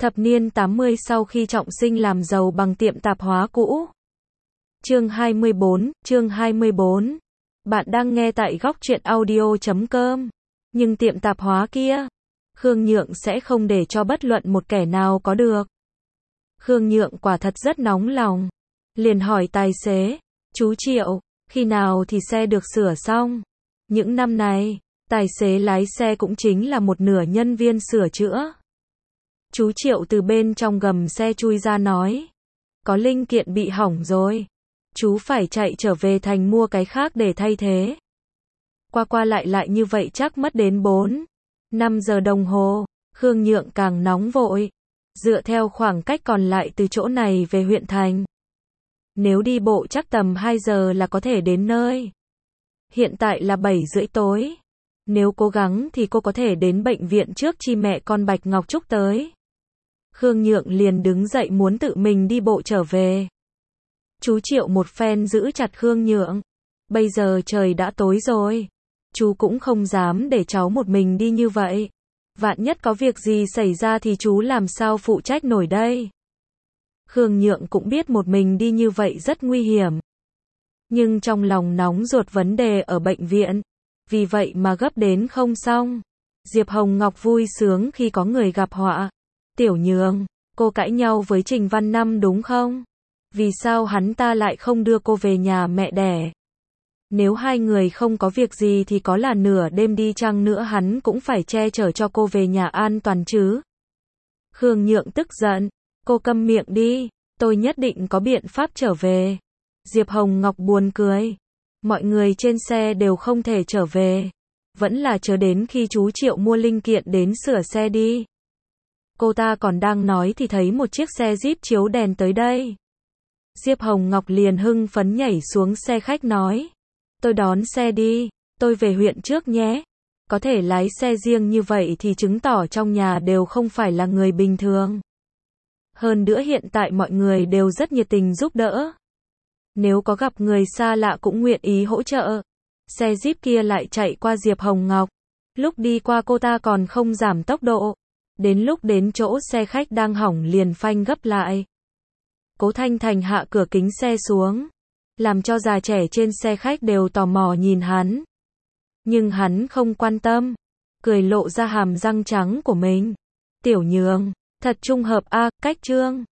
Thập niên 80 sau khi trọng sinh làm giàu bằng tiệm tạp hóa cũ. Chương 24. Bạn đang nghe tại góc truyện audio.com. Nhưng tiệm tạp hóa kia, Khương Nhượng sẽ không để cho bất luận một kẻ nào có được. Khương Nhượng quả thật rất nóng lòng. Liền hỏi tài xế, chú Triệu, khi nào thì xe được sửa xong? Những năm này, tài xế lái xe cũng chính là một nửa nhân viên sửa chữa. Chú Triệu từ bên trong gầm xe chui ra nói, có linh kiện bị hỏng rồi. Chú phải chạy trở về thành mua cái khác để thay thế. Qua lại như vậy chắc mất đến 4-5 giờ đồng hồ. Khương Nhượng càng nóng vội. Dựa theo khoảng cách còn lại từ chỗ này về huyện thành, nếu đi bộ chắc tầm 2 giờ là có thể đến nơi. Hiện tại là 7 rưỡi tối. Nếu cố gắng thì cô có thể đến bệnh viện trước chi mẹ con Bạch Ngọc Trúc tới. Khương Nhượng liền đứng dậy muốn tự mình đi bộ trở về. Chú Triệu một phen giữ chặt Khương Nhượng. Bây giờ trời đã tối rồi. Chú cũng không dám để cháu một mình đi như vậy. Vạn nhất có việc gì xảy ra thì chú làm sao phụ trách nổi đây. Khương Nhượng cũng biết một mình đi như vậy rất nguy hiểm. Nhưng trong lòng nóng ruột vấn đề ở bệnh viện. Vì vậy mà gấp đến không xong. Diệp Hồng Ngọc vui sướng khi có người gặp họa. Tiểu Nhượng, cô cãi nhau với Trình Văn Năm đúng không? Vì sao hắn ta lại không đưa cô về nhà mẹ đẻ? Nếu hai người không có việc gì thì có là nửa đêm đi chăng nữa hắn cũng phải che chở cho cô về nhà an toàn chứ. Khương Nhượng tức giận, cô câm miệng đi, tôi nhất định có biện pháp trở về. Diệp Hồng Ngọc buồn cười, mọi người trên xe đều không thể trở về, vẫn là chờ đến khi chú Triệu mua linh kiện đến sửa xe đi. Cô ta còn đang nói thì thấy một chiếc xe Jeep chiếu đèn tới đây. Diệp Hồng Ngọc liền hưng phấn nhảy xuống xe khách nói, tôi đón xe đi, tôi về huyện trước nhé. Có thể lái xe riêng như vậy thì chứng tỏ trong nhà đều không phải là người bình thường. Hơn nữa hiện tại mọi người đều rất nhiệt tình giúp đỡ. Nếu có gặp người xa lạ cũng nguyện ý hỗ trợ. Xe Jeep kia lại chạy qua Diệp Hồng Ngọc. Lúc đi qua cô ta còn không giảm tốc độ. Đến lúc đến chỗ xe khách đang hỏng liền phanh gấp lại. Cố Thanh Thành hạ cửa kính xe xuống, làm cho già trẻ trên xe khách đều tò mò nhìn hắn. Nhưng hắn không quan tâm, cười lộ ra hàm răng trắng của mình. Tiểu Nhượng, thật trùng hợp a, cách Trương